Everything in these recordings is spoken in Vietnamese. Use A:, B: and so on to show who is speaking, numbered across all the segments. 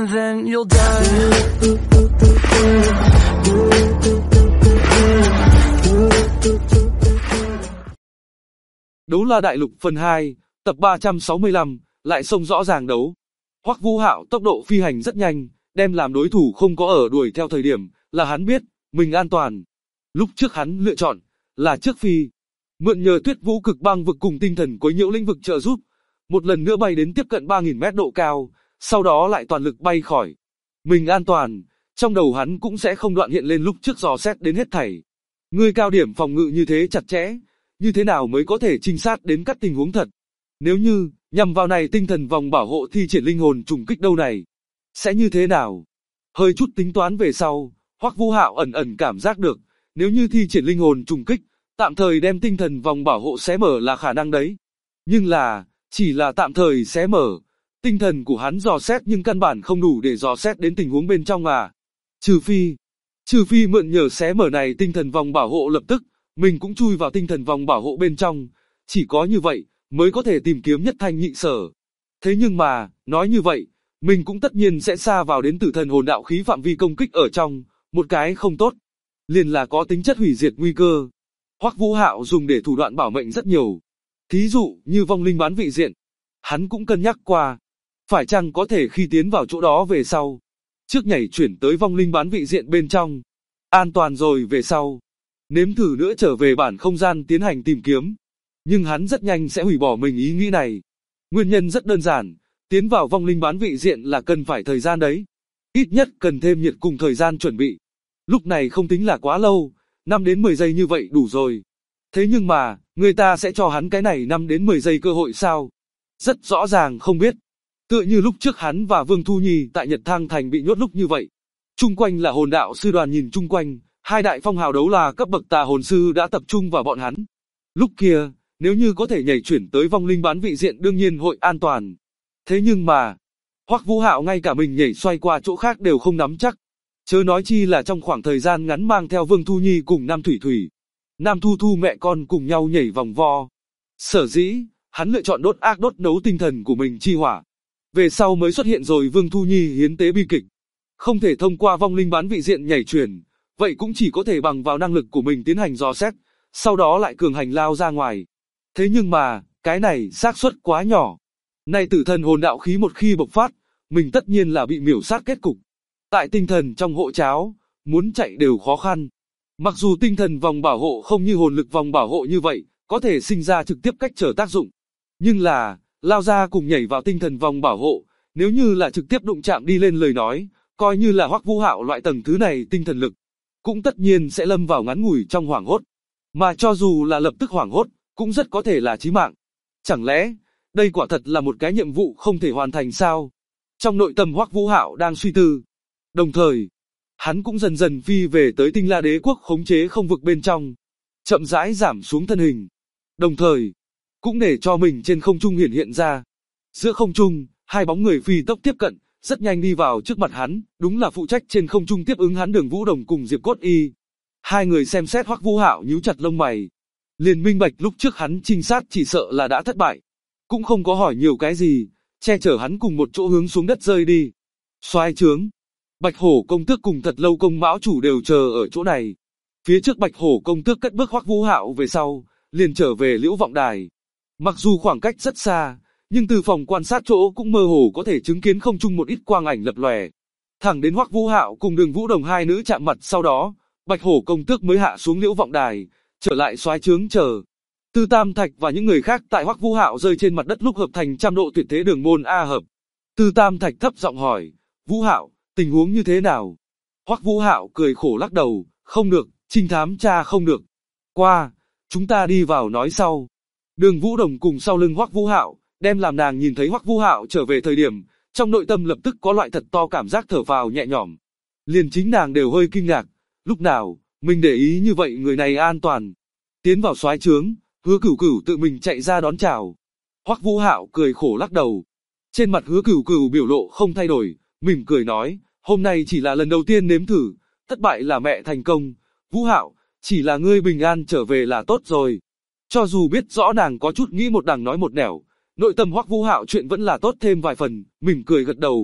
A: and then you'll die.
B: Đấu La Đại Lục phần 2, tập 365, lại xông rõ ràng đấu. Hoắc Vũ Hạo tốc độ phi hành rất nhanh, đem làm đối thủ không có ở đuổi theo thời điểm, là hắn biết, mình an toàn. Lúc trước hắn lựa chọn, là trước phi. Mượn nhờ Tuyết Vũ Cực Băng vực cùng tinh thần quấy nhiễu lĩnh vực trợ giúp, một lần nữa bay đến tiếp cận 3000 mét độ cao, sau đó lại toàn lực bay khỏi. Mình an toàn, trong đầu hắn cũng sẽ không đoạn hiện lên lúc trước dò xét đến hết thảy. Ngươi cao điểm phòng ngự như thế chặt chẽ, như thế nào mới có thể trinh sát đến các tình huống thật? Nếu như, nhằm vào này tinh thần vòng bảo hộ thi triển linh hồn trùng kích đâu này, sẽ như thế nào? Hơi chút tính toán về sau, Hoắc Vũ Hạo ẩn ẩn cảm giác được, nếu như thi triển linh hồn trùng kích, tạm thời đem tinh thần vòng bảo hộ xé mở là khả năng đấy. Nhưng là, chỉ là tạm thời xé mở, tinh thần của hắn dò xét nhưng căn bản không đủ để dò xét đến tình huống bên trong à. Trừ phi mượn nhờ xé mở này tinh thần vòng bảo hộ lập tức, mình cũng chui vào tinh thần vòng bảo hộ bên trong, chỉ có như vậy, mới có thể tìm kiếm nhất thanh nhị sở. Thế nhưng mà, nói như vậy, mình cũng tất nhiên sẽ xa vào đến tử thần hồn đạo khí phạm vi công kích ở trong, một cái không tốt, liền là có tính chất hủy diệt nguy cơ. Hoắc Vũ Hạo dùng để thủ đoạn bảo mệnh rất nhiều. Thí dụ như vong linh bán vị diện, hắn cũng cân nhắc qua, phải chăng có thể khi tiến vào chỗ đó về sau, trước nhảy chuyển tới vong linh bán vị diện bên trong, an toàn rồi về sau, nếm thử nữa trở về bản không gian tiến hành tìm kiếm. Nhưng hắn rất nhanh sẽ hủy bỏ mình ý nghĩ này. Nguyên nhân rất đơn giản, tiến vào vong linh bán vị diện là cần phải thời gian đấy. Ít nhất cần thêm nhiệt cùng thời gian chuẩn bị. Lúc này không tính là quá lâu, 5 đến 10 giây như vậy đủ rồi. Thế nhưng mà, người ta sẽ cho hắn cái này 5 đến 10 giây cơ hội sao? Rất rõ ràng không biết. Tựa như lúc trước hắn và Vương Thu Nhi tại Nhật Thang Thành bị nhốt lúc như vậy. Chung quanh là hồn đạo sư đoàn nhìn chung quanh, hai đại phong hào đấu là cấp bậc tà hồn sư đã tập trung vào bọn hắn. Lúc kia, nếu như có thể nhảy chuyển tới vong linh bán vị diện đương nhiên hội an toàn. Thế nhưng mà, Hoắc Vũ Hạo ngay cả mình nhảy xoay qua chỗ khác đều không nắm chắc. Chớ nói chi là trong khoảng thời gian ngắn mang theo Vương Thu Nhi cùng Nam Thủy Thủy, Nam Thu Thu mẹ con cùng nhau nhảy vòng vo. Sở dĩ, hắn lựa chọn đốt nấu tinh thần của mình chi hỏa. Về sau mới xuất hiện rồi Vương Thu Nhi hiến tế bi kịch. Không thể thông qua vong linh bán vị diện nhảy chuyển, vậy cũng chỉ có thể bằng vào năng lực của mình tiến hành dò xét, sau đó lại cường hành lao ra ngoài. Thế nhưng mà, cái này xác suất quá nhỏ. Này tử thần hồn đạo khí một khi bộc phát, mình tất nhiên là bị miểu sát kết cục. Tại tinh thần trong hộ cháo, muốn chạy đều khó khăn. Mặc dù tinh thần vòng bảo hộ không như hồn lực vòng bảo hộ như vậy, có thể sinh ra trực tiếp cách trở tác dụng. Nhưng là, lao ra cùng nhảy vào tinh thần vòng bảo hộ, nếu như là trực tiếp đụng chạm đi lên lời nói, coi như là Hoắc Vũ Hạo loại tầng thứ này tinh thần lực, cũng tất nhiên sẽ lâm vào ngắn ngủi trong hoảng hốt. Mà cho dù là lập tức hoảng hốt, cũng rất có thể là chí mạng. Chẳng lẽ, đây quả thật là một cái nhiệm vụ không thể hoàn thành sao? Trong nội tâm Hoắc Vũ Hạo đang suy tư. Đồng thời, hắn cũng dần dần phi về tới Tinh La Đế quốc khống chế không vực bên trong, chậm rãi giảm xuống thân hình. Đồng thời, cũng để cho mình trên không trung hiện ra. Giữa không trung, hai bóng người phi tốc tiếp cận, rất nhanh đi vào trước mặt hắn, đúng là phụ trách trên không trung tiếp ứng hắn Đường Vũ Đồng cùng Diệp Cốt Y. Hai người xem xét Hoắc Vũ Hạo nhíu chặt lông mày, liền minh bạch lúc trước hắn trinh sát chỉ sợ là đã thất bại, cũng không có hỏi nhiều cái gì, che chở hắn cùng một chỗ hướng xuống đất rơi đi. Soái trướng, Bạch Hổ công tước cùng Thật Lâu công mão chủ đều chờ ở chỗ này. Phía trước Bạch Hổ công tước cất bước Hoắc Vũ Hạo về sau, liền trở về Liễu Vọng Đài. Mặc dù khoảng cách rất xa, nhưng từ phòng quan sát chỗ cũng mơ hồ có thể chứng kiến không trung một ít quang ảnh lập lòe. Thẳng đến Hoắc Vũ Hạo cùng Đường Vũ Đồng hai nữ chạm mặt sau đó, Bạch Hổ công tước mới hạ xuống Liễu Vọng Đài, trở lại soái trướng chờ. Tư Tam Thạch và những người khác tại Hoắc Vũ Hạo rơi trên mặt đất lúc hợp thành trăm độ tuyệt thế đường môn A hợp. Tư Tam Thạch thấp giọng hỏi, Vũ Hạo, tình huống như thế nào? Hoắc Vũ Hạo cười khổ lắc đầu, không được, trinh thám tra không được. Qua, chúng ta đi vào nói sau. Đường Vũ Đồng cùng sau lưng Hoắc Vũ Hạo, đem làm nàng nhìn thấy Hoắc Vũ Hạo trở về thời điểm, trong nội tâm lập tức có loại thật to cảm giác thở phào nhẹ nhõm. Liền chính nàng đều hơi kinh ngạc, lúc nào, mình để ý như vậy người này an toàn. Tiến vào soái trướng, Hứa Cửu Cửu tự mình chạy ra đón chào. Hoắc Vũ Hạo cười khổ lắc đầu. Trên mặt Hứa Cửu Cửu biểu lộ không thay đổi, mỉm cười nói, hôm nay chỉ là lần đầu tiên nếm thử, thất bại là mẹ thành công. Vũ Hạo, chỉ là ngươi bình an trở về là tốt rồi. Cho dù biết rõ nàng có chút nghĩ một đằng nói một nẻo, nội tâm Hoắc Vũ Hạo chuyện vẫn là tốt thêm vài phần, mỉm cười gật đầu,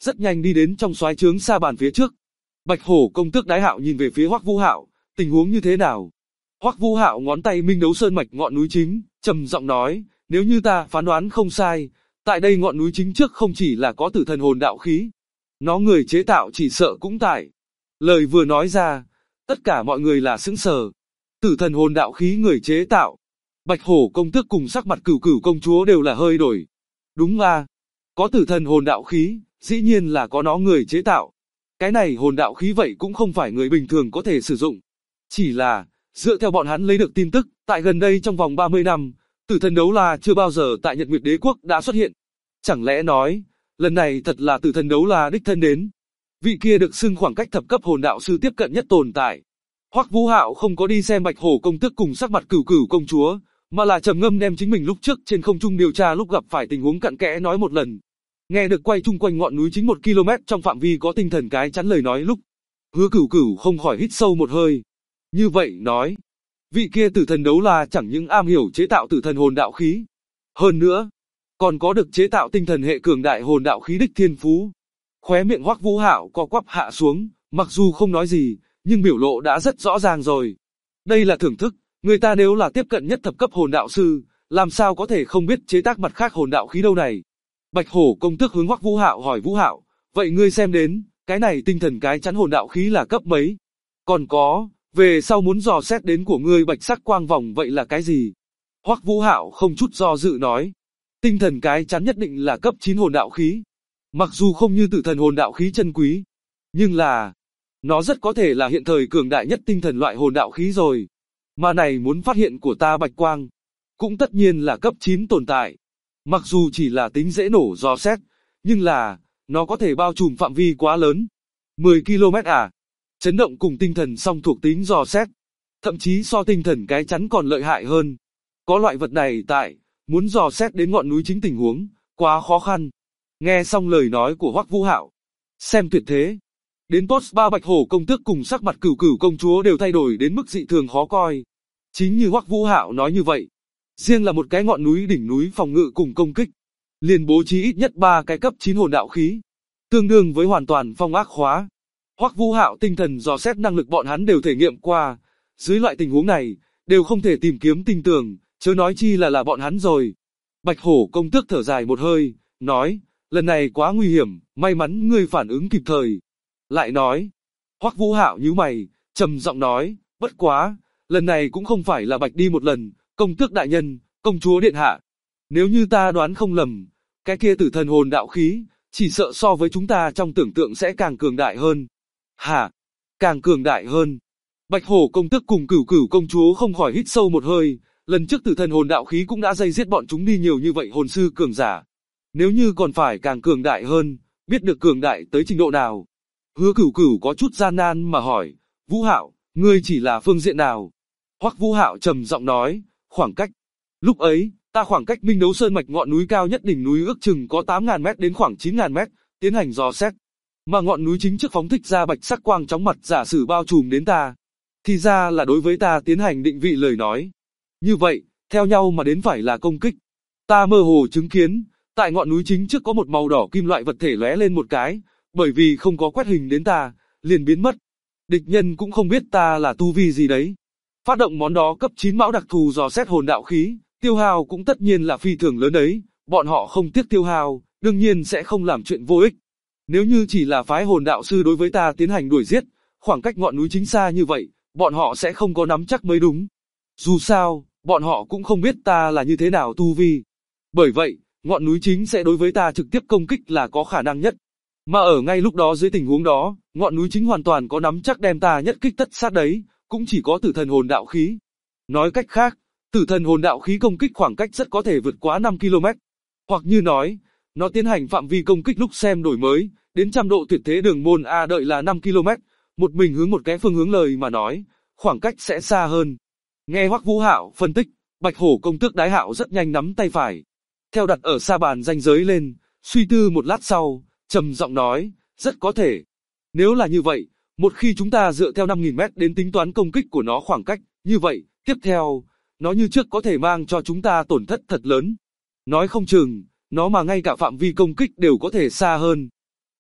B: rất nhanh đi đến trong soái trướng sa bàn phía trước. Bạch Hổ công tước Đái Hạo nhìn về phía Hoắc Vũ Hạo, tình huống như thế nào? Hoắc Vũ Hạo ngón tay minh đấu sơn mạch ngọn núi chính, trầm giọng nói, nếu như ta phán đoán không sai, tại đây ngọn núi chính trước không chỉ là có tử thần hồn đạo khí, nó người chế tạo chỉ sợ cũng tại. Lời vừa nói ra, tất cả mọi người là sững sờ. Tử thần hồn đạo khí người chế tạo. Bạch Hổ công tước cùng sắc mặt Cửu Cửu công chúa đều là hơi đổi. Đúng à, có tử thần hồn đạo khí, dĩ nhiên là có nó người chế tạo. Cái này hồn đạo khí vậy cũng không phải người bình thường có thể sử dụng. Chỉ là, dựa theo bọn hắn lấy được tin tức, tại gần đây trong vòng 30 năm, tử thần đấu la chưa bao giờ tại Nhật Nguyệt Đế Quốc đã xuất hiện. Chẳng lẽ nói, lần này thật là tử thần đấu la đích thân đến? Vị kia được xưng khoảng cách thập cấp hồn đạo sư tiếp cận nhất tồn tại. Hoắc Vũ Hạo không có đi xem Bạch Hổ công tước cùng sắc mặt Cửu Cửu công chúa, mà là trầm ngâm đem chính mình lúc trước trên không trung điều tra lúc gặp phải tình huống cặn kẽ nói một lần. Nghe được quay chung quanh ngọn núi chính 1 km trong phạm vi có tinh thần cái chắn lời nói lúc, Hứa Cửu Cửu không khỏi hít sâu một hơi. Như vậy nói, vị kia tử thần đấu la chẳng những am hiểu chế tạo tử thần hồn đạo khí, hơn nữa, còn có được chế tạo tinh thần hệ cường đại hồn đạo khí đích thiên phú. Khóe miệng Hoắc Vũ Hạo co quắp hạ xuống, mặc dù không nói gì, nhưng biểu lộ đã rất rõ ràng rồi. Đây là thưởng thức, người ta nếu là tiếp cận nhất thập cấp hồn đạo sư, làm sao có thể không biết chế tác mặt khác hồn đạo khí đâu này. Bạch Hổ công tước hướng Hoắc Vũ Hạo hỏi Vũ Hạo, vậy ngươi xem đến, cái này tinh thần cái chắn hồn đạo khí là cấp mấy? Còn có, về sau muốn dò xét đến của ngươi bạch sắc quang vòng vậy là cái gì? Hoắc Vũ Hạo không chút do dự nói, tinh thần cái chắn nhất định là cấp 9 hồn đạo khí. Mặc dù không như tử thần hồn đạo khí chân quý, nhưng là, nó rất có thể là hiện thời cường đại nhất tinh thần loại hồn đạo khí rồi. Mà này muốn phát hiện của ta bạch quang, cũng tất nhiên là cấp 9 tồn tại. Mặc dù chỉ là tính dễ nổ dò xét, nhưng là, nó có thể bao trùm phạm vi quá lớn. 10 km à? Chấn động cùng tinh thần song thuộc tính dò xét, thậm chí so tinh thần cái chắn còn lợi hại hơn. Có loại vật này tại, muốn dò xét đến ngọn núi chính tình huống, quá khó khăn. Nghe xong lời nói của Hoắc Vũ Hạo, xem tuyệt thế. Đến post 3 Bạch Hổ công tước cùng sắc mặt Cửu Cửu công chúa đều thay đổi đến mức dị thường khó coi. Chính như Hoắc Vũ Hạo nói như vậy, riêng là một cái ngọn núi đỉnh núi phòng ngự cùng công kích, liền bố trí ít nhất 3 cái cấp 9 hồn đạo khí, tương đương với hoàn toàn phong ác khóa. Hoắc Vũ Hạo tinh thần dò xét năng lực bọn hắn đều thể nghiệm qua, dưới loại tình huống này, đều không thể tìm kiếm tinh tường, chớ nói chi là bọn hắn rồi. Bạch Hổ công tước thở dài một hơi, nói, lần này quá nguy hiểm, may mắn ngươi phản ứng kịp thời. Lại nói, Hoắc Vũ Hạo nhíu mày, trầm giọng nói, bất quá, lần này cũng không phải là Bạch đi một lần, công tước đại nhân, công chúa điện hạ. Nếu như ta đoán không lầm, cái kia tử thần hồn đạo khí, chỉ sợ so với chúng ta trong tưởng tượng sẽ càng cường đại hơn. Hả? Càng cường đại hơn? Bạch Hổ công tước cùng Cửu Cửu công chúa không khỏi hít sâu một hơi, lần trước tử thần hồn đạo khí cũng đã dây giết bọn chúng đi nhiều như vậy hồn sư cường giả. Nếu như còn phải càng cường đại hơn, biết được cường đại tới trình độ nào? Hứa Cửu Cửu có chút gian nan mà hỏi, Vũ Hạo, ngươi chỉ là phương diện nào? Hoắc Vũ Hạo trầm giọng nói, khoảng cách. Lúc ấy, ta khoảng cách Minh Đấu Sơn mạch ngọn núi cao nhất đỉnh núi ước chừng có 8.000 mét đến khoảng 9.000 mét, tiến hành dò xét. Mà ngọn núi chính trước phóng thích ra bạch sắc quang chóng mặt giả sử bao trùm đến ta. Thì ra là đối với ta tiến hành định vị lời nói. Như vậy, theo nhau mà đến phải là công kích. Ta mơ hồ chứng kiến, tại ngọn núi chính trước có một màu đỏ kim loại vật thể lóe lên một cái, bởi vì không có quét hình đến ta, liền biến mất. Địch nhân cũng không biết ta là tu vi gì đấy. Phát động món đó cấp 9 mão đặc thù dò xét hồn đạo khí, tiêu hao cũng tất nhiên là phi thường lớn đấy, bọn họ không tiếc tiêu hao, đương nhiên sẽ không làm chuyện vô ích. Nếu như chỉ là phái hồn đạo sư đối với ta tiến hành đuổi giết, khoảng cách ngọn núi chính xa như vậy, bọn họ sẽ không có nắm chắc mới đúng. Dù sao, bọn họ cũng không biết ta là như thế nào tu vi. Bởi vậy, ngọn núi chính sẽ đối với ta trực tiếp công kích là có khả năng nhất. Mà ở ngay lúc đó dưới tình huống đó, ngọn núi chính hoàn toàn có nắm chắc đem ta nhất kích tất sát đấy, cũng chỉ có tử thần hồn đạo khí. Nói cách khác, tử thần hồn đạo khí công kích khoảng cách rất có thể vượt quá 5 km. Hoặc như nói, nó tiến hành phạm vi công kích lúc xem đổi mới, đến 100 độ tuyệt thế đường môn A đợi là 5 km, một mình hướng một cái phương hướng lời mà nói, khoảng cách sẽ xa hơn. Nghe Hoắc Vũ Hạo phân tích, Bạch Hổ công tước Đái Hạo rất nhanh nắm tay phải, theo đặt ở sa bàn ranh giới lên, suy tư một lát sau, trầm giọng nói, rất có thể. Nếu là như vậy, một khi chúng ta dựa theo 5.000 mét đến tính toán công kích của nó khoảng cách, như vậy, tiếp theo, nó như trước có thể mang cho chúng ta tổn thất thật lớn. Nói không chừng, nó mà ngay cả phạm vi công kích đều có thể xa hơn.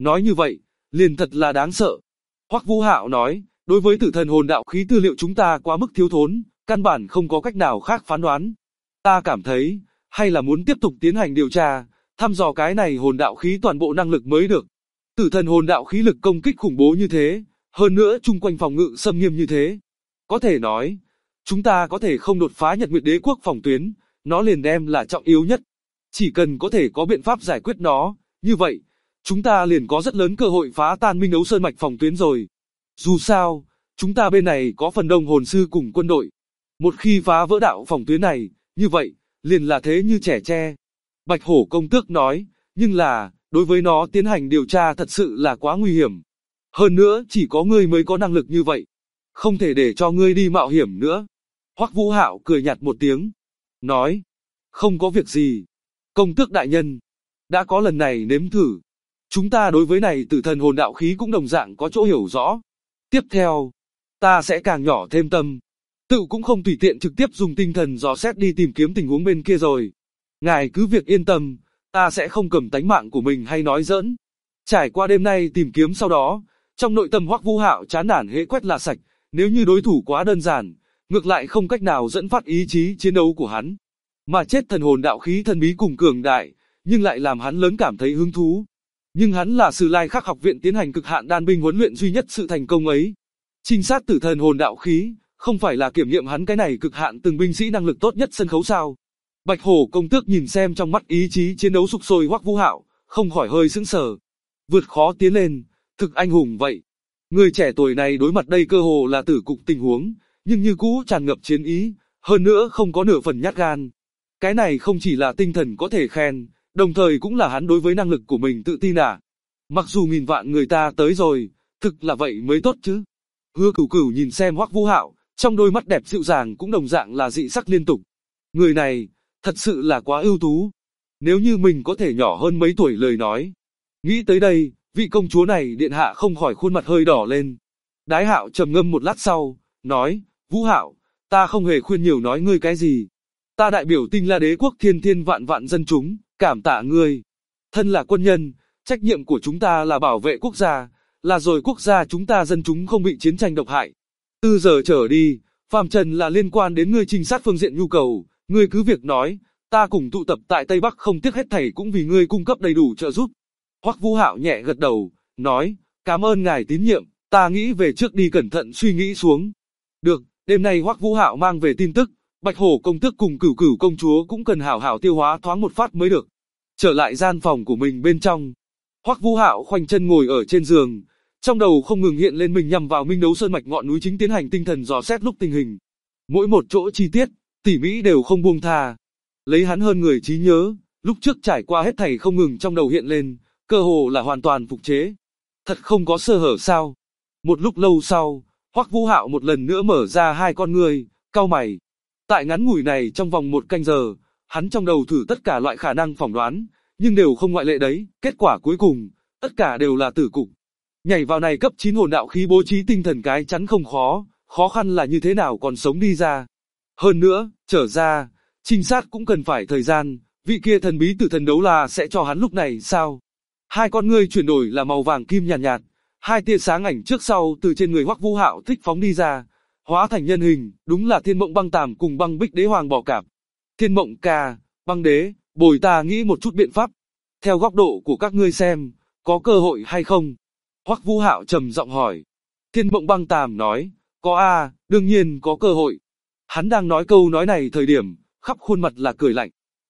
B: Nói như vậy, liền thật là đáng sợ. Hoắc Vũ Hạo nói, đối với tử thần hồn đạo khí tư liệu chúng ta quá mức thiếu thốn, căn bản không có cách nào khác phán đoán. Ta cảm thấy, hay là muốn tiếp tục tiến hành điều tra, thăm dò cái này hồn đạo khí toàn bộ năng lực mới được. Tử thần hồn đạo khí lực công kích khủng bố như thế, hơn nữa chung quanh phòng ngự xâm nghiêm như thế. Có thể nói, chúng ta có thể không đột phá Nhật Nguyệt Đế quốc phòng tuyến, nó liền đem là trọng yếu nhất. Chỉ cần có thể có biện pháp giải quyết nó, như vậy, chúng ta liền có rất lớn cơ hội phá tan Minh Đấu Sơn mạch phòng tuyến rồi. Dù sao, chúng ta bên này có phần đông hồn sư cùng quân đội. Một khi phá vỡ đạo phòng tuyến này, như vậy, liền là thế như trẻ tre. Bạch Hổ công tước nói, nhưng là, đối với nó tiến hành điều tra thật sự là quá nguy hiểm. Hơn nữa, chỉ có ngươi mới có năng lực như vậy. Không thể để cho ngươi đi mạo hiểm nữa. Hoắc Vũ Hạo cười nhạt một tiếng, nói, không có việc gì. Công tước đại nhân, đã có lần này nếm thử. Chúng ta đối với này tử thần hồn đạo khí cũng đồng dạng có chỗ hiểu rõ. Tiếp theo, ta sẽ càng nhỏ thêm tâm. Tự cũng không tùy tiện trực tiếp dùng tinh thần dò xét đi tìm kiếm tình huống bên kia rồi. Ngài cứ việc yên tâm, ta sẽ không cầm tánh mạng của mình hay nói giỡn. Trải qua đêm nay tìm kiếm sau đó, trong nội tâm Hoắc Vũ Hạo chán nản hễ quét là sạch, nếu như đối thủ quá đơn giản, ngược lại không cách nào dẫn phát ý chí chiến đấu của hắn. Mà chết thần hồn đạo khí thần bí cùng cường đại, nhưng lại làm hắn lớn cảm thấy hứng thú. Nhưng hắn là Sử Lai Khắc học viện tiến hành cực hạn đan binh huấn luyện duy nhất sự thành công ấy. Trinh sát tử thần hồn đạo khí, không phải là kiểm nghiệm hắn cái này cực hạn từng binh sĩ năng lực tốt nhất sân khấu sao? Bạch Hổ công tước nhìn xem trong mắt ý chí chiến đấu sục sôi Hoắc Vũ Hạo, không khỏi hơi sững sờ. Vượt khó tiến lên, thực anh hùng vậy. Người trẻ tuổi này đối mặt đây cơ hồ là tử cục tình huống, nhưng như cũ tràn ngập chiến ý, hơn nữa không có nửa phần nhát gan. Cái này không chỉ là tinh thần có thể khen, đồng thời cũng là hắn đối với năng lực của mình tự tin à. Mặc dù nghìn vạn người ta tới rồi, thực là vậy mới tốt chứ. Hứa Cửu Cửu nhìn xem Hoắc Vũ Hạo, trong đôi mắt đẹp dịu dàng cũng đồng dạng là dị sắc liên tục. Người này, thật sự là quá ưu tú. Nếu như mình có thể nhỏ hơn mấy tuổi lời nói. Nghĩ tới đây, vị công chúa này điện hạ không khỏi khuôn mặt hơi đỏ lên. Đái Hạo trầm ngâm một lát sau, nói, Vũ Hạo, ta không hề khuyên nhiều nói ngươi cái gì. Ta đại biểu Tinh La Đế quốc thiên thiên vạn vạn dân chúng, cảm tạ ngươi. Thân là quân nhân, trách nhiệm của chúng ta là bảo vệ quốc gia, là rồi quốc gia chúng ta dân chúng không bị chiến tranh độc hại. Từ giờ trở đi, phàm trần là liên quan đến ngươi trinh sát phương diện nhu cầu, ngươi cứ việc nói, ta cùng tụ tập tại Tây Bắc không tiếc hết thảy cũng vì ngươi cung cấp đầy đủ trợ giúp. Hoắc Vũ Hạo nhẹ gật đầu, nói, cảm ơn ngài tín nhiệm, ta nghĩ về trước đi cẩn thận suy nghĩ xuống. Được, đêm nay Hoắc Vũ Hạo mang về tin tức, Bạch Hổ công tước cùng Cửu Cửu công chúa cũng cần hảo hảo tiêu hóa thoáng một phát mới được. Trở lại gian phòng của mình bên trong, Hoắc Vũ Hạo khoanh chân ngồi ở trên giường, trong đầu không ngừng hiện lên mình nhằm vào Minh Đấu Sơn mạch ngọn núi chính tiến hành tinh thần dò xét lúc tình hình. Mỗi một chỗ chi tiết, tỉ mỉ đều không buông tha. Lấy hắn hơn người trí nhớ, lúc trước trải qua hết thảy không ngừng trong đầu hiện lên, cơ hồ là hoàn toàn phục chế. Thật không có sơ hở sao? Một lúc lâu sau, Hoắc Vũ Hạo một lần nữa mở ra hai con ngươi, cau mày. Tại ngắn ngủi này trong vòng một canh giờ, hắn trong đầu thử tất cả loại khả năng phỏng đoán, nhưng đều không ngoại lệ đấy, kết quả cuối cùng, tất cả đều là tử cục. Nhảy vào này cấp 9 hồn đạo khí bố trí tinh thần cái chắn không khó, khó khăn là như thế nào còn sống đi ra. Hơn nữa, trở ra, trinh sát cũng cần phải thời gian, vị kia thần bí tử thần đấu la sẽ cho hắn lúc này sao? Hai con ngươi chuyển đổi là màu vàng kim nhàn nhạt, hai tia sáng ảnh trước sau từ trên người Hoắc Vũ Hạo thích phóng đi ra, hóa thành nhân hình, đúng là Thiên Mộng Băng Tàm cùng Băng Bích Đế Hoàng bò cạp. Thiên Mộng ca, Băng Đế, bồi ta nghĩ một chút biện pháp. Theo góc độ của các ngươi xem, có cơ hội hay không? Hoắc Vũ Hạo trầm giọng hỏi. Thiên Mộng Băng Tàm nói, có a, đương nhiên có cơ hội. Hắn đang nói câu nói này thời điểm, khắp khuôn mặt là cười lạnh.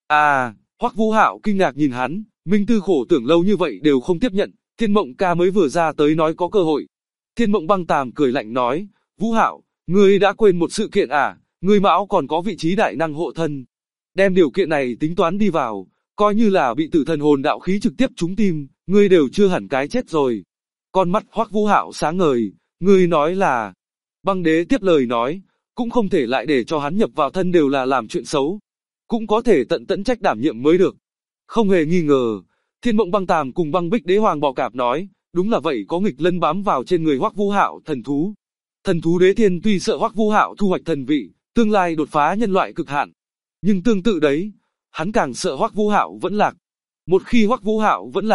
B: Hoắc Vũ Hạo kinh ngạc nhìn hắn, Minh Tư khổ tưởng lâu như vậy đều không tiếp nhận, Thiên Mộng ca mới vừa ra tới nói có cơ hội. Thiên Mộng Băng Tàm cười lạnh nói, Vũ Hạo, ngươi đã quên một sự kiện à, ngươi mão còn có vị trí đại năng hộ thân. Đem điều kiện này tính toán đi vào, coi như là bị tử thần hồn đạo khí trực tiếp trúng tim, ngươi đều chưa hẳn cái chết rồi. Con mắt Hoắc Vũ Hạo sáng ngời, ngươi nói là... Băng Đế tiếp lời nói, cũng không thể lại để cho hắn nhập vào thân đều là làm chuyện xấu. Cũng có thể tận trách đảm nhiệm mới được. Không hề nghi ngờ, Thiên Mộng Băng Tàm cùng Băng Bích Đế Hoàng bò cạp nói, đúng là vậy, có nghịch lân bám vào trên người Hoắc Vũ Hạo thần thú. Thần thú Đế Thiên tuy sợ Hoắc Vũ Hạo thu hoạch thần vị, tương lai đột phá nhân loại cực hạn, nhưng tương tự đấy, hắn càng sợ Hoắc Vũ Hạo vẫn lạc. Một khi Hoắc Vũ Hạo vẫn lạc,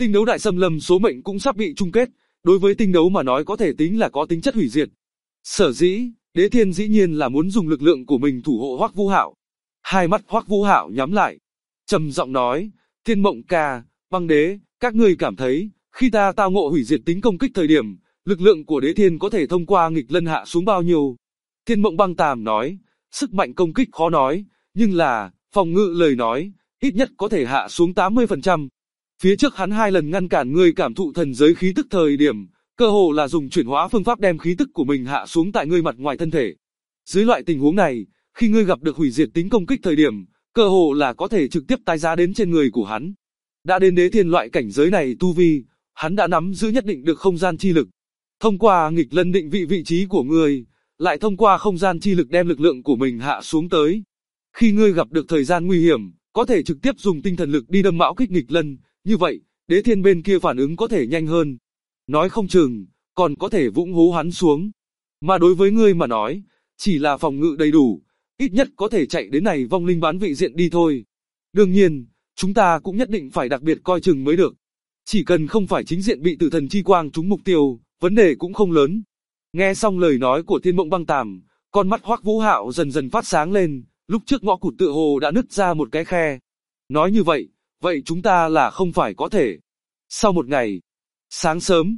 B: Tinh đấu đại xâm lâm số mệnh cũng sắp bị chung kết, đối với tinh đấu mà nói có thể tính là có tính chất hủy diệt. Sở dĩ, Đế Thiên dĩ nhiên là muốn dùng lực lượng của mình thủ hộ Hoắc Vũ Hạo. Hai mắt Hoắc Vũ Hạo nhắm lại, trầm giọng nói, Thiên Mộng Ca, Băng Đế, các ngươi cảm thấy, khi ta tao ngộ hủy diệt tính công kích thời điểm, lực lượng của Đế Thiên có thể thông qua nghịch lân hạ xuống bao nhiêu? Thiên Mộng Băng Tàm nói, sức mạnh công kích khó nói, nhưng là, phòng ngự lời nói, ít nhất có thể hạ xuống 80%. Phía trước hắn 2 lần ngăn cản ngươi cảm thụ thần giới khí tức thời điểm, cơ hồ là dùng chuyển hóa phương pháp đem khí tức của mình hạ xuống tại ngươi mặt ngoài thân thể. Dưới loại tình huống này, khi ngươi gặp được hủy diệt tính công kích thời điểm, cơ hồ là có thể trực tiếp tái giá đến trên người của hắn. Đã đến Đế Thiên loại cảnh giới này tu vi, hắn đã nắm giữ nhất định được không gian chi lực. Thông qua nghịch lân định vị vị trí của ngươi, lại thông qua không gian chi lực đem lực lượng của mình hạ xuống tới. Khi ngươi gặp được thời gian nguy hiểm, có thể trực tiếp dùng tinh thần lực đi đâm mão kích nghịch lân, như vậy, Đế Thiên bên kia phản ứng có thể nhanh hơn. Nói không chừng, còn có thể vũng hố hắn xuống. Mà đối với ngươi mà nói, chỉ là phòng ngự đầy đủ, ít nhất có thể chạy đến này vong linh bán vị diện đi thôi. Đương nhiên, chúng ta cũng nhất định phải đặc biệt coi chừng mới được. Chỉ cần không phải chính diện bị tử thần chi quang trúng mục tiêu, vấn đề cũng không lớn. Nghe xong lời nói của Thiên Mộng Băng Tàm, con mắt Hoắc Vũ Hạo dần dần phát sáng lên, lúc trước ngõ cụt tựa hồ đã nứt ra một cái khe. Nói như vậy, vậy chúng ta là không phải có thể. Sau một ngày, sáng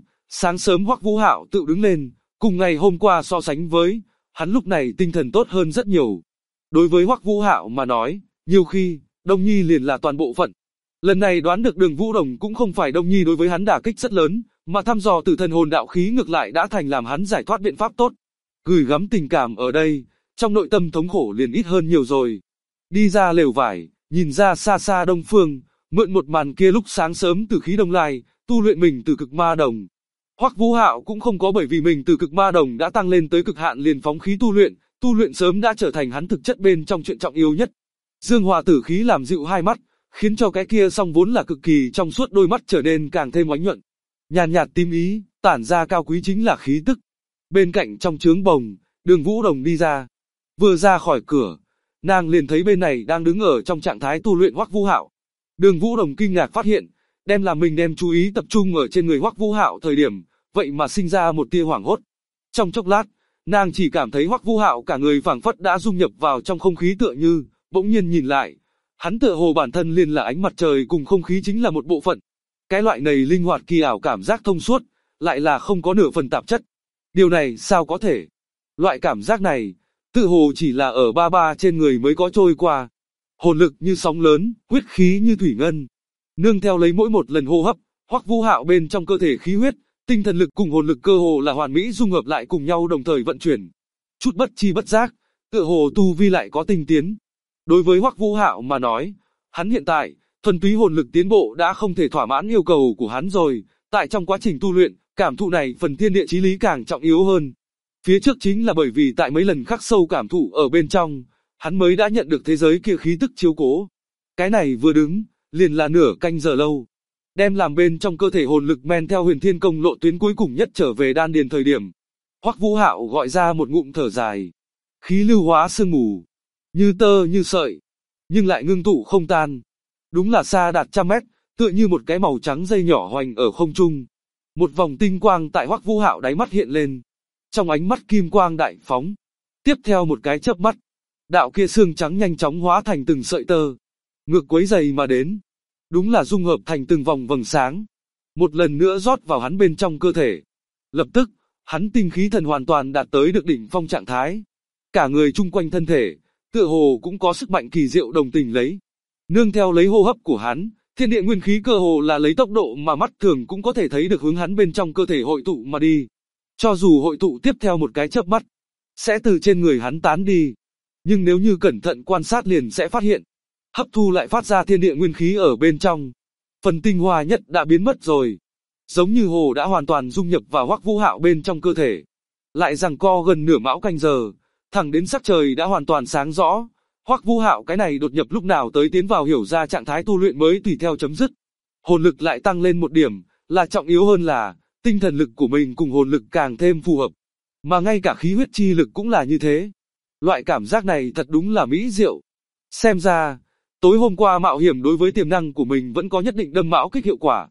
B: sớm Hoắc Vũ Hạo tự đứng lên, cùng ngày hôm qua so sánh với, hắn lúc này tinh thần tốt hơn rất nhiều. Đối với Hoắc Vũ Hạo mà nói, nhiều khi, Đông Nhi liền là toàn bộ phận. Lần này đoán được Đường Vũ Đồng cũng không phải Đông Nhi đối với hắn đả kích rất lớn, mà thăm dò tử thần hồn đạo khí ngược lại đã thành làm hắn giải thoát biện pháp tốt. Gửi gắm tình cảm ở đây, trong nội tâm thống khổ liền ít hơn nhiều rồi. Đi ra lều vải, nhìn ra xa xa đông phương, mượn một màn kia lúc sáng sớm từ khí đông lai, tu luyện mình từ cực ma đồng. Hoắc Vũ Hạo cũng không có bởi vì mình từ cực ma đồng đã tăng lên tới cực hạn liền phóng khí tu luyện sớm đã trở thành hắn thực chất bên trong chuyện trọng yếu nhất. Dương hòa tử khí làm dịu hai mắt, khiến cho cái kia song vốn là cực kỳ trong suốt đôi mắt trở nên càng thêm oánh nhuận. Nhàn nhạt tím ý, tản ra cao quý chính là khí tức. Bên cạnh trong trướng bồng, Đường Vũ Đồng đi ra. Vừa ra khỏi cửa, nàng liền thấy bên này đang đứng ở trong trạng thái tu luyện Hoắc Vũ Hạo. Đường Vũ Đồng kinh ngạc phát hiện, mình đem chú ý tập trung ở trên người Hoắc Vũ Hạo thời điểm, vậy mà sinh ra một tia hoảng hốt. Trong chốc lát, nàng chỉ cảm thấy Hoắc Vũ Hạo cả người phảng phất đã dung nhập vào trong không khí tựa như, bỗng nhiên nhìn lại, hắn tựa hồ bản thân liền là ánh mặt trời cùng không khí chính là một bộ phận. Cái loại này linh hoạt kỳ ảo cảm giác thông suốt, lại là không có nửa phần tạp chất. Điều này sao có thể? Loại cảm giác này, tự hồ chỉ là ở ba trên người mới có trôi qua. Hồn lực như sóng lớn, huyết khí như thủy ngân. Nương theo lấy mỗi một lần hô hấp, Hoắc Vũ Hạo bên trong cơ thể khí huyết, tinh thần lực cùng hồn lực cơ hồ là hoàn mỹ dung hợp lại cùng nhau đồng thời vận chuyển. Chút bất chi bất giác, tựa hồ tu vi lại có tinh tiến. Đối với Hoắc Vũ Hạo mà nói, hắn hiện tại, thuần túy hồn lực tiến bộ đã không thể thỏa mãn yêu cầu của hắn rồi, tại trong quá trình tu luyện, cảm thụ này phần thiên địa chí lý càng trọng yếu hơn. Phía trước chính là bởi vì tại mấy lần khắc sâu cảm thụ ở bên trong, hắn mới đã nhận được thế giới kia khí tức chiếu cố. Cái này vừa đứng, liền là nửa canh giờ lâu. Đem làm bên trong cơ thể hồn lực men theo Huyền Thiên Công lộ tuyến cuối cùng nhất trở về đan điền thời điểm. Hoắc Vũ Hạo gọi ra một ngụm thở dài. Khí lưu hóa sương mù, như tơ như sợi, nhưng lại ngưng tụ không tan. Đúng là xa đạt trăm mét, tựa như một cái màu trắng dây nhỏ hoành ở không trung. Một vòng tinh quang tại Hoắc Vũ Hạo đáy mắt hiện lên. Trong ánh mắt kim quang đại phóng. Tiếp theo một cái chớp mắt, đạo kia xương trắng nhanh chóng hóa thành từng sợi tơ, ngược quấy dày mà đến. Đúng là dung hợp thành từng vòng vầng sáng. Một lần nữa rót vào hắn bên trong cơ thể. Lập tức, hắn tinh khí thần hoàn toàn đạt tới được đỉnh phong trạng thái. Cả người chung quanh thân thể, tựa hồ cũng có sức mạnh kỳ diệu đồng tình lấy. Nương theo lấy hô hấp của hắn, thiên địa nguyên khí cơ hồ là lấy tốc độ mà mắt thường cũng có thể thấy được hướng hắn bên trong cơ thể hội tụ mà đi. Cho dù hội tụ tiếp theo một cái chớp mắt, sẽ từ trên người hắn tán đi. Nhưng nếu như cẩn thận quan sát liền sẽ phát hiện, hấp thu lại phát ra thiên địa nguyên khí ở bên trong. Phần tinh hoa nhất đã biến mất rồi. Giống như hồ đã hoàn toàn dung nhập vào Hoắc Vũ Hạo bên trong cơ thể. Lại giằng co gần nửa mão canh giờ, thẳng đến sắc trời đã hoàn toàn sáng rõ. Hoắc Vũ Hạo cái này đột nhập lúc nào tới tiến vào hiểu ra trạng thái tu luyện mới tùy theo chấm dứt. Hồn lực lại tăng lên một điểm, là trọng yếu hơn là, tinh thần lực của mình cùng hồn lực càng thêm phù hợp. Mà ngay cả khí huyết chi lực cũng là như thế. Loại cảm giác này thật đúng là mỹ diệu. Xem ra, tối hôm qua mạo hiểm đối với tiềm năng của mình vẫn có nhất định đâm mão kích hiệu quả.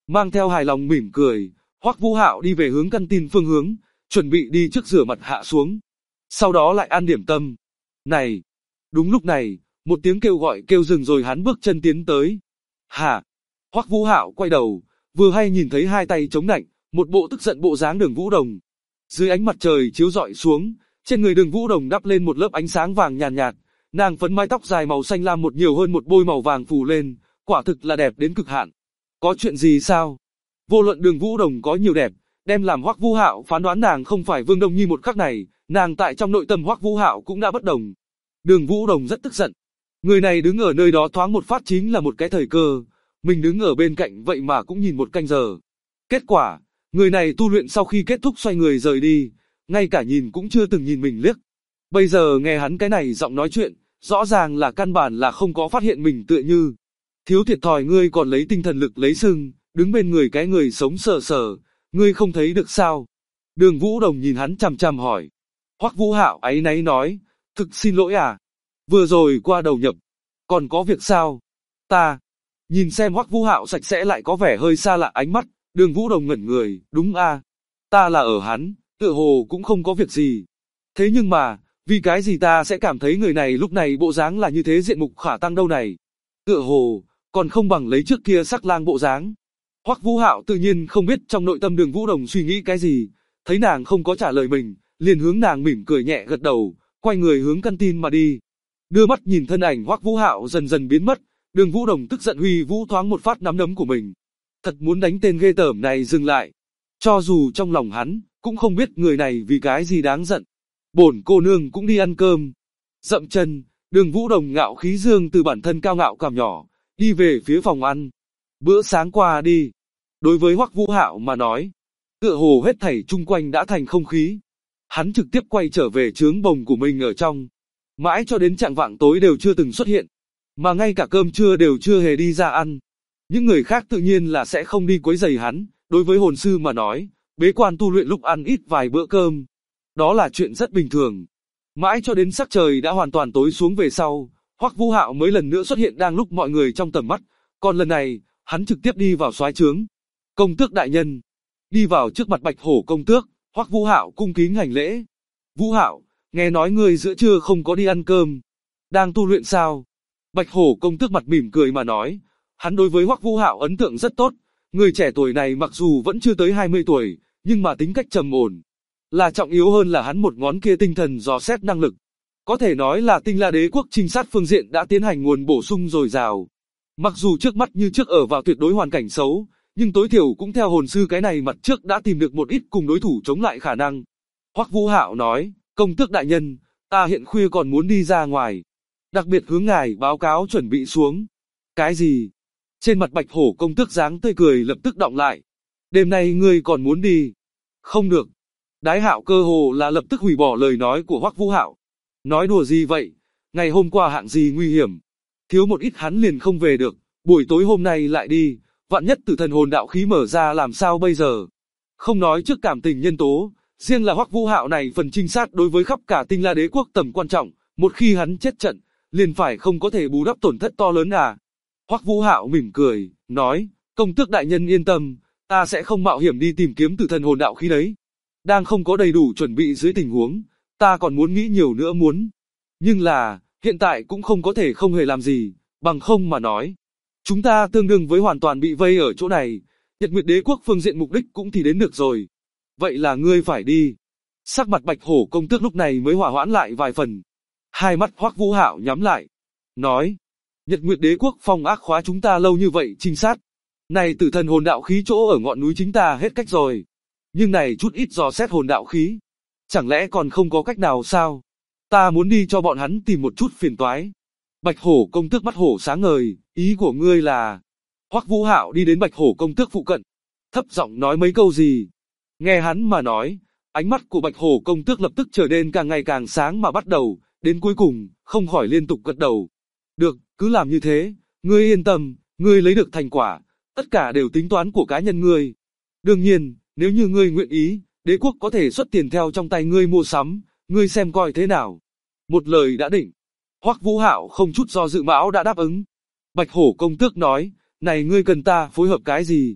B: Mang theo hài lòng mỉm cười, Hoắc Vũ Hạo đi về hướng căn tin phương hướng, chuẩn bị đi trước rửa mặt hạ xuống. Sau đó lại ăn điểm tâm. Này! Đúng lúc này, một tiếng kêu gọi kêu dừng rồi hắn bước chân tiến tới. Hả? Hoắc Vũ Hạo quay đầu, vừa hay nhìn thấy hai tay chống nạnh, một bộ tức giận bộ dáng Đường Vũ Đồng. Dưới ánh mặt trời chiếu rọi xuống, trên người Đường Vũ Đồng đắp lên một lớp ánh sáng vàng nhàn nhạt, nàng phấn mái tóc dài màu xanh lam một nhiều hơn một bôi màu vàng phủ lên, quả thực là đẹp đến cực hạn. Có chuyện gì sao? Vô luận Đường Vũ Đồng có nhiều đẹp, đem làm Hoắc Vũ Hạo phán đoán nàng không phải Vương Đông Nhi một khắc này, nàng tại trong nội tâm Hoắc Vũ Hạo cũng đã bất đồng. Đường Vũ Đồng rất tức giận. Người này đứng ở nơi đó thoáng một phát chính là một cái thời cơ, mình đứng ở bên cạnh vậy mà cũng nhìn một canh giờ. Kết quả, người này tu luyện sau khi kết thúc xoay người rời đi, ngay cả nhìn cũng chưa từng nhìn mình liếc. Bây giờ nghe hắn cái này giọng nói chuyện, rõ ràng là căn bản là không có phát hiện mình tựa như. Thiếu thiệt thòi ngươi còn lấy tinh thần lực lấy sưng, đứng bên người cái người sống sờ sờ, ngươi không thấy được sao? Đường Vũ Đồng nhìn hắn chằm chằm hỏi. Hoắc Vũ Hạo áy náy nói, thực xin lỗi à, vừa rồi qua đầu nhập, còn có việc sao? Ta, nhìn xem Hoắc Vũ Hạo sạch sẽ lại có vẻ hơi xa lạ ánh mắt, Đường Vũ Đồng ngẩn người, đúng a, ta là ở hắn, tựa hồ cũng không có việc gì. Thế nhưng mà, vì cái gì ta sẽ cảm thấy người này lúc này bộ dáng là như thế diện mục khả tăng đâu này? Tựa hồ, còn không bằng lấy trước kia sắc lang bộ dáng. Hoắc Vũ Hạo tự nhiên không biết trong nội tâm Đường Vũ Đồng suy nghĩ cái gì, thấy nàng không có trả lời mình, liền hướng nàng mỉm cười nhẹ gật đầu, quay người hướng căn tin mà đi. Đưa mắt nhìn thân ảnh Hoắc Vũ Hạo dần dần biến mất, Đường Vũ Đồng tức giận huy vũ thoáng một phát nắm đấm của mình. Thật muốn đánh tên ghê tởm này dừng lại. Cho dù trong lòng hắn, cũng không biết người này vì cái gì đáng giận. Bổn cô nương cũng đi ăn cơm. Dậm chân, Đường Vũ Đồng ngạo khí dương từ bản thân cao ngạo cảm nhỏ, đi về phía phòng ăn. Bữa sáng qua đi. Đối với Hoắc Vũ Hạo mà nói, tựa hồ hết thảy chung quanh đã thành không khí. Hắn trực tiếp quay trở về trướng bồng của mình ở trong. Mãi cho đến chạng vạng tối đều chưa từng xuất hiện. Mà ngay cả cơm trưa đều chưa hề đi ra ăn. Những người khác tự nhiên là sẽ không đi quấy rầy hắn, đối với hồn sư mà nói, bế quan tu luyện lúc ăn ít vài bữa cơm. Đó là chuyện rất bình thường. Mãi cho đến sắc trời đã hoàn toàn tối xuống về sau, Hoắc Vũ Hạo mới lần nữa xuất hiện đang lúc mọi người trong tầm mắt, còn lần này, hắn trực tiếp đi vào soái trướng. Công tước đại nhân, đi vào trước mặt Bạch Hổ công tước, Hoắc Vũ Hạo cung kính hành lễ. Vũ Hạo, nghe nói ngươi giữa trưa không có đi ăn cơm, đang tu luyện sao? Bạch Hổ công tước mặt mỉm cười mà nói, hắn đối với Hoắc Vũ Hạo ấn tượng rất tốt, người trẻ tuổi này mặc dù vẫn chưa tới 20 tuổi, nhưng mà tính cách trầm ổn. Là trọng yếu hơn là hắn một ngón kia tinh thần dò xét năng lực. Có thể nói là Tinh La Đế quốc trinh sát phương diện đã tiến hành nguồn bổ sung dồi dào. Mặc dù trước mắt như trước ở vào tuyệt đối hoàn cảnh xấu, nhưng tối thiểu cũng theo hồn sư cái này mặt trước đã tìm được một ít cùng đối thủ chống lại khả năng. Hoắc Vũ Hạo nói, công tước đại nhân, ta hiện khuya còn muốn đi ra ngoài. Đặc biệt hướng ngài báo cáo chuẩn bị xuống. Cái gì? Trên mặt Bạch Hổ công tước dáng tươi cười lập tức đọng lại. Đêm nay ngươi còn muốn đi? Không được. Đái Hạo cơ hồ là lập tức hủy bỏ lời nói của Hoắc Vũ Hạo. Nói đùa gì vậy? Ngày hôm qua hạng gì nguy hiểm? Thiếu một ít hắn liền không về được, buổi tối hôm nay lại đi, vạn nhất tử thần hồn đạo khí mở ra làm sao bây giờ? Không nói trước cảm tình nhân tố, riêng là Hoắc Vũ Hạo này phần trinh sát đối với khắp cả Tinh La Đế quốc tầm quan trọng, một khi hắn chết trận, liền phải không có thể bù đắp tổn thất to lớn à? Hoắc Vũ Hạo mỉm cười, nói, công tước đại nhân yên tâm, ta sẽ không mạo hiểm đi tìm kiếm tử thần hồn đạo khí đấy. Đang không có đầy đủ chuẩn bị dưới tình huống, ta còn muốn nghĩ nhiều nữa muốn. Nhưng là, hiện tại cũng không có thể không hề làm gì, bằng không mà nói. Chúng ta tương đương với hoàn toàn bị vây ở chỗ này, Nhật Nguyệt Đế quốc phương diện mục đích cũng thì đến được rồi. Vậy là ngươi phải đi. Sắc mặt Bạch Hổ công tước lúc này mới hòa hoãn lại vài phần. Hai mắt Hoắc Vũ Hạo nhắm lại. Nói, Nhật Nguyệt Đế quốc phong ác khóa chúng ta lâu như vậy trinh sát. Này tử thần hồn đạo khí chỗ ở ngọn núi chính ta hết cách rồi. Nhưng này chút ít dò xét hồn đạo khí. Chẳng lẽ còn không có cách nào sao? Ta muốn đi cho bọn hắn tìm một chút phiền toái. Bạch Hổ công tước mắt hổ sáng ngời, ý của ngươi là... Hoắc Vũ Hạo đi đến Bạch Hổ công tước phụ cận, thấp giọng nói mấy câu gì. Nghe hắn mà nói, ánh mắt của Bạch Hổ công tước lập tức trở nên càng ngày càng sáng mà bắt đầu, đến cuối cùng, không khỏi liên tục gật đầu. Được, cứ làm như thế, ngươi yên tâm, ngươi lấy được thành quả, tất cả đều tính toán của cá nhân ngươi. Đương nhiên, nếu như ngươi nguyện ý, đế quốc có thể xuất tiền theo trong tay ngươi mua sắm, ngươi xem coi thế nào. Một lời đã định. Hoắc Vũ Hạo không chút do dự mão đã đáp ứng. Bạch Hổ công tước nói, này ngươi cần ta phối hợp cái gì?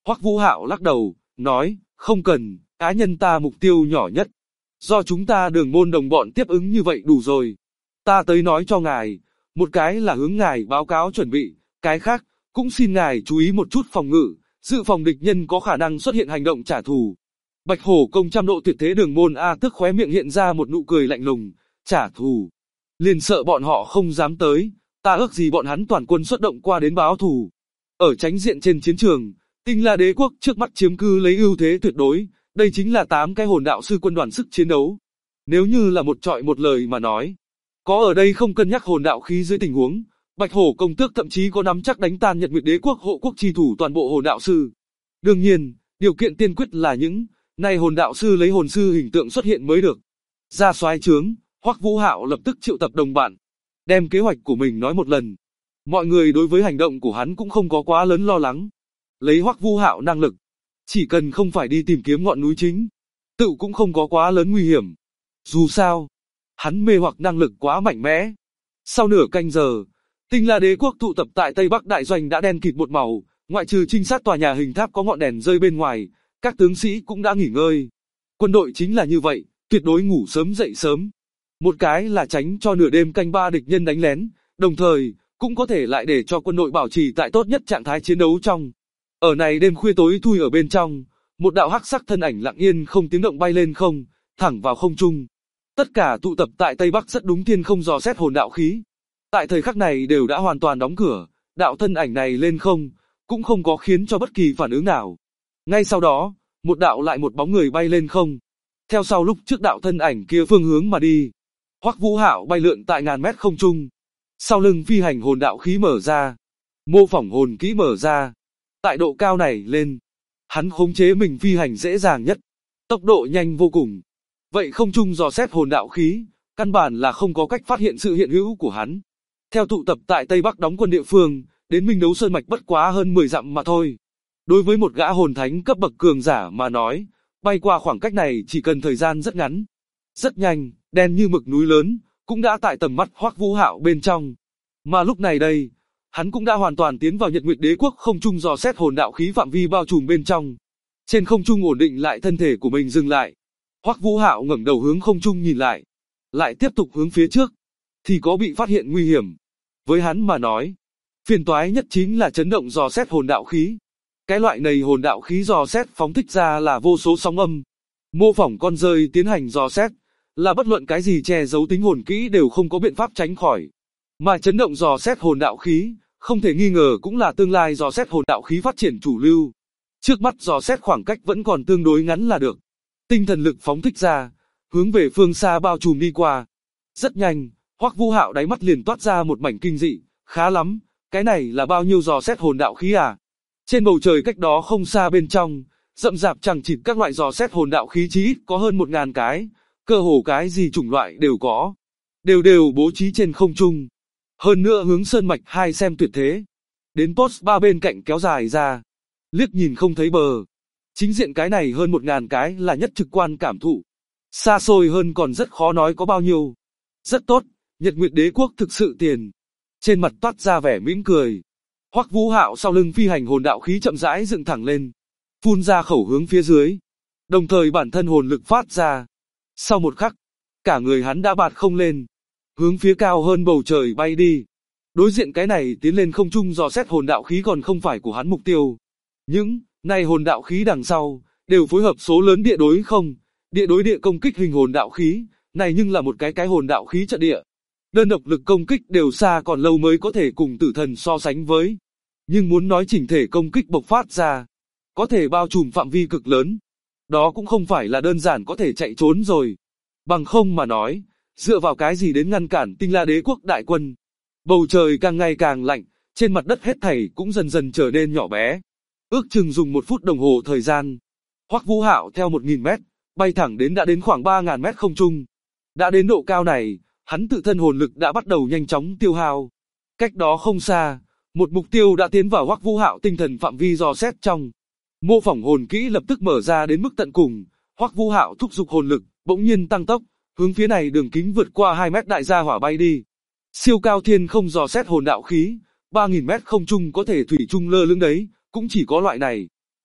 B: Hoắc Vũ Hạo lắc đầu, nói, không cần, cá nhân ta mục tiêu nhỏ nhất. Do chúng ta Đường môn đồng bọn tiếp ứng như vậy đủ rồi. Ta tới nói cho ngài, một cái là hướng ngài báo cáo chuẩn bị, cái khác, cũng xin ngài chú ý một chút phòng ngự, dự phòng địch nhân có khả năng xuất hiện hành động trả thù. Bạch Hổ công trăm độ tuyệt thế Đường môn A Tước khóe miệng hiện ra một nụ cười lạnh lùng, trả thù. Liền sợ bọn họ không dám tới, ta ước gì bọn hắn toàn quân xuất động qua đến báo thù. Ở chánh diện trên chiến trường, Tinh La Đế quốc trước mắt chiếm cứ lấy ưu thế tuyệt đối, đây chính là 8 cái hồn đạo sư quân đoàn sức chiến đấu. Nếu như là một trọi một lời mà nói, có ở đây không cân nhắc hồn đạo khí dưới tình huống, Bạch Hổ công tước thậm chí có nắm chắc đánh tan Nhật Nguyệt Đế quốc hộ quốc chi thủ toàn bộ hồn đạo sư. Đương nhiên, điều kiện tiên quyết là những này hồn đạo sư lấy hồn sư hình tượng xuất hiện mới được. Ra soái trướng, Hoắc Vũ Hạo lập tức triệu tập đồng bạn, đem kế hoạch của mình nói một lần. Mọi người đối với hành động của hắn cũng không có quá lớn lo lắng. Lấy Hoắc Vũ Hạo năng lực, chỉ cần không phải đi tìm kiếm ngọn núi chính, tự cũng không có quá lớn nguy hiểm. Dù sao, hắn mê hoặc năng lực quá mạnh mẽ. Sau nửa canh giờ, Tinh La Đế quốc tụ tập tại Tây Bắc đại doanh đã đen kịt một màu, ngoại trừ trinh sát tòa nhà hình tháp có ngọn đèn rơi bên ngoài, các tướng sĩ cũng đã nghỉ ngơi. Quân đội chính là như vậy, tuyệt đối ngủ sớm dậy sớm. Một cái là tránh cho nửa đêm canh ba địch nhân đánh lén, đồng thời cũng có thể lại để cho quân đội bảo trì tại tốt nhất trạng thái chiến đấu trong. Ở này đêm khuya tối thui ở bên trong, một đạo hắc sắc thân ảnh lặng yên không tiếng động bay lên không, thẳng vào không trung. Tất cả tụ tập tại Tây Bắc rất đúng thiên không dò xét hồn đạo khí. Tại thời khắc này đều đã hoàn toàn đóng cửa, đạo thân ảnh này lên không, cũng không có khiến cho bất kỳ phản ứng nào. Ngay sau đó, một đạo lại một bóng người bay lên không. Theo sau lúc trước đạo thân ảnh kia phương hướng mà đi. Hoắc Vũ Hạo bay lượn tại ngàn mét không trung. Sau lưng phi hành hồn đạo khí mở ra. Mô phỏng hồn kỹ mở ra. Tại độ cao này lên, hắn khống chế mình phi hành dễ dàng nhất. Tốc độ nhanh vô cùng. Vậy không trung dò xét hồn đạo khí, căn bản là không có cách phát hiện sự hiện hữu của hắn. Theo tụ tập tại Tây Bắc đóng quân địa phương, đến Minh Đấu Sơn Mạch bất quá hơn 10 dặm mà thôi. Đối với một gã hồn thánh cấp bậc cường giả mà nói, bay qua khoảng cách này chỉ cần thời gian rất ngắn. Rất nhanh, đen như mực núi lớn, cũng đã tại tầm mắt Hoắc Vũ Hạo bên trong. Mà lúc này đây, hắn cũng đã hoàn toàn tiến vào Nhật Nguyệt Đế quốc không trung dò xét hồn đạo khí phạm vi bao trùm bên trong. Trên không trung ổn định lại thân thể của mình dừng lại. Hoắc Vũ Hạo ngẩng đầu hướng không trung nhìn lại tiếp tục hướng phía trước, thì có bị phát hiện nguy hiểm. Với hắn mà nói, phiền toái nhất chính là chấn động dò xét hồn đạo khí. Cái loại này hồn đạo khí dò xét phóng thích ra là vô số sóng âm, mô phỏng con rơi tiến hành dò xét, là bất luận cái gì che giấu tính hồn kỹ đều không có biện pháp tránh khỏi. Mà chấn động dò xét hồn đạo khí, không thể nghi ngờ cũng là tương lai dò xét hồn đạo khí phát triển chủ lưu. Trước mắt dò xét khoảng cách vẫn còn tương đối ngắn là được. Tinh thần lực phóng thích ra, hướng về phương xa bao trùm đi qua. Rất nhanh, Hoắc Vũ Hạo đáy mắt liền toát ra một mảnh kinh dị, khá lắm, cái này là bao nhiêu dò xét hồn đạo khí à? Trên bầu trời cách đó không xa bên trong, rậm rạp chằng chịt các loại dò xét hồn đạo khí chí ít có hơn 1000 cái, cơ hồ cái gì chủng loại đều có. Đều bố trí trên không trung. Hơn nữa hướng sơn mạch 2 xem tuyệt thế. Đến post 3 bên cạnh kéo dài ra. Liếc nhìn không thấy bờ. Chính diện cái này hơn 1000 cái là nhất trực quan cảm thụ. Xa xôi hơn còn rất khó nói có bao nhiêu. Rất tốt, Nhật Nguyệt Đế quốc thực sự tiền. Trên mặt toát ra vẻ mỉm cười. Hoắc Vũ Hạo sau lưng phi hành hồn đạo khí chậm rãi dựng thẳng lên, phun ra khẩu hướng phía dưới, đồng thời bản thân hồn lực phát ra. Sau một khắc, cả người hắn đã bạt không lên, hướng phía cao hơn bầu trời bay đi. Đối diện cái này tiến lên không trung dò xét hồn đạo khí còn không phải của hắn mục tiêu. Những này hồn đạo khí đằng sau đều phối hợp số lớn địa đối không, địa đối địa công kích hình hồn đạo khí, này nhưng là một cái hồn đạo khí trận địa. Đơn độc lực công kích đều xa còn lâu mới có thể cùng tử thần so sánh với. Nhưng muốn nói chỉnh thể công kích bộc phát ra, có thể bao trùm phạm vi cực lớn. Đó cũng không phải là đơn giản có thể chạy trốn rồi. Bằng không mà nói, dựa vào cái gì đến ngăn cản Tinh La Đế quốc đại quân. Bầu trời càng ngày càng lạnh, trên mặt đất hết thảy cũng dần dần trở nên nhỏ bé. Ước chừng dùng 1 phút đồng hồ thời gian, Hoắc Vũ Hạo theo 1000 mét, bay thẳng đến đã đến khoảng 3000 mét không trung. Đã đến độ cao này, hắn tự thân hồn lực đã bắt đầu nhanh chóng tiêu hao. Cách đó không xa, một mục tiêu đã tiến vào Hoắc Vũ Hạo tinh thần phạm vi dò xét trong. Mô phỏng hồn kỹ lập tức mở ra đến mức tận cùng, Hoắc Vũ Hạo thúc giục hồn lực, bỗng nhiên tăng tốc, hướng phía này đường kính vượt qua 2 mét đại gia hỏa bay đi. Siêu cao thiên không dò xét hồn đạo khí, 3000 mét không trung có thể thủy chung lơ lửng đấy, cũng chỉ có loại này.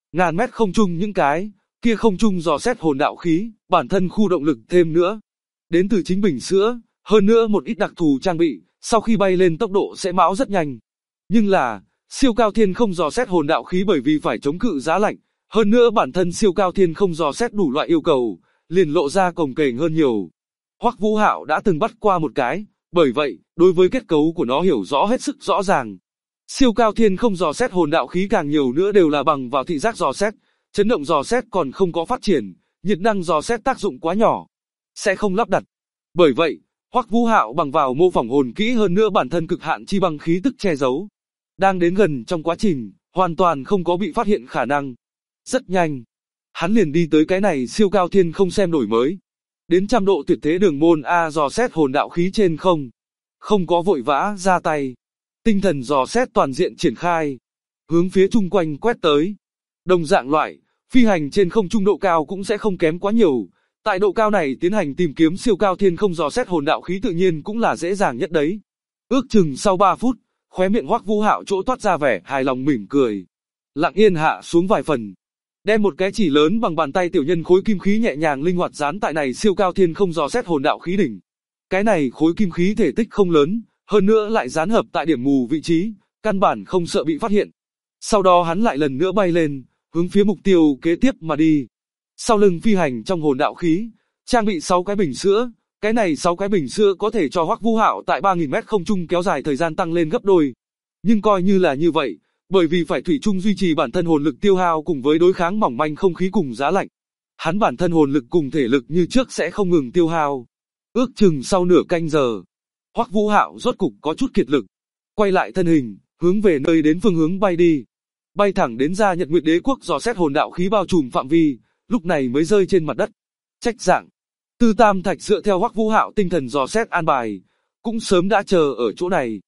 B: Ngàn mét không trung những cái kia không trung dò xét hồn đạo khí, bản thân khu động lực thêm nữa. Đến từ chính bình sữa, hơn nữa một ít đặc thù trang bị, sau khi bay lên tốc độ sẽ mão rất nhanh. Nhưng là, siêu cao thiên không dò xét hồn đạo khí bởi vì phải chống cự giá lạnh, hơn nữa bản thân siêu cao thiên không dò xét đủ loại yêu cầu, liền lộ ra cồng kềnh hơn nhiều. Hoắc Vũ Hạo đã từng bắt qua một cái, bởi vậy, đối với kết cấu của nó hiểu rõ hết sức rõ ràng. Siêu cao thiên không dò xét hồn đạo khí càng nhiều nữa đều là bằng vào thị giác dò xét, chấn động dò xét còn không có phát triển, nhiệt năng dò xét tác dụng quá nhỏ, sẽ không lắp đặt. Bởi vậy, Hoắc Vũ Hạo bằng vào mô phỏng hồn kỹ hơn nữa bản thân cực hạn chi bằng khí tức che giấu. Đang đến gần trong quá trình, hoàn toàn không có bị phát hiện khả năng. Rất nhanh, hắn liền đi tới cái này siêu cao thiên không xem đổi mới. Đến trăm độ tuyệt thế đường môn A dò xét hồn đạo khí trên không. Không có vội vã ra tay. Tinh thần dò xét toàn diện triển khai. Hướng phía chung quanh quét tới. Đồng dạng loại, phi hành trên không trung độ cao cũng sẽ không kém quá nhiều. Tại độ cao này tiến hành tìm kiếm siêu cao thiên không dò xét hồn đạo khí tự nhiên cũng là dễ dàng nhất đấy. Ước chừng sau 3 phút, khóe miệng Hoắc Vũ Hạo chỗ toát ra vẻ hài lòng mỉm cười. Lặng yên hạ xuống vài phần. Đem một cái chỉ lớn bằng bàn tay tiểu nhân khối kim khí nhẹ nhàng linh hoạt dán tại này siêu cao thiên không dò xét hồn đạo khí đỉnh. Cái này khối kim khí thể tích không lớn, hơn nữa lại dán hợp tại điểm mù vị trí, căn bản không sợ bị phát hiện. Sau đó hắn lại lần nữa bay lên, hướng phía mục tiêu kế tiếp mà đi. Sau lưng phi hành trong hồn đạo khí, trang bị 6 cái bình sữa, cái này 6 cái bình sữa có thể cho Hoắc Vũ Hạo tại 3000 mét không trung kéo dài thời gian tăng lên gấp đôi. Nhưng coi như là như vậy, bởi vì phải thủy chung duy trì bản thân hồn lực tiêu hao cùng với đối kháng mỏng manh không khí cùng giá lạnh, hắn bản thân hồn lực cùng thể lực như trước sẽ không ngừng tiêu hao. Ước chừng sau nửa canh giờ, Hoắc Vũ Hạo rốt cục có chút kiệt lực, quay lại thân hình, hướng về nơi đến phương hướng bay đi. Bay thẳng đến ra Nhật Nguyệt Đế quốc dò xét hồn đạo khí bao trùm phạm vi, lúc này mới rơi trên mặt đất. Trách dạng, Tư Tam Thạch dựa theo Hoắc Vũ Hạo tinh thần dò xét an bài, cũng sớm đã chờ ở chỗ này.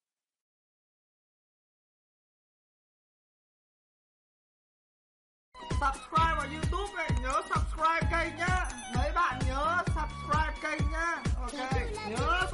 A: Subscribe vào YouTube này, nhớ subscribe kênh nhá. Mấy bạn nhớ subscribe kênh nhá. Ok, nhớ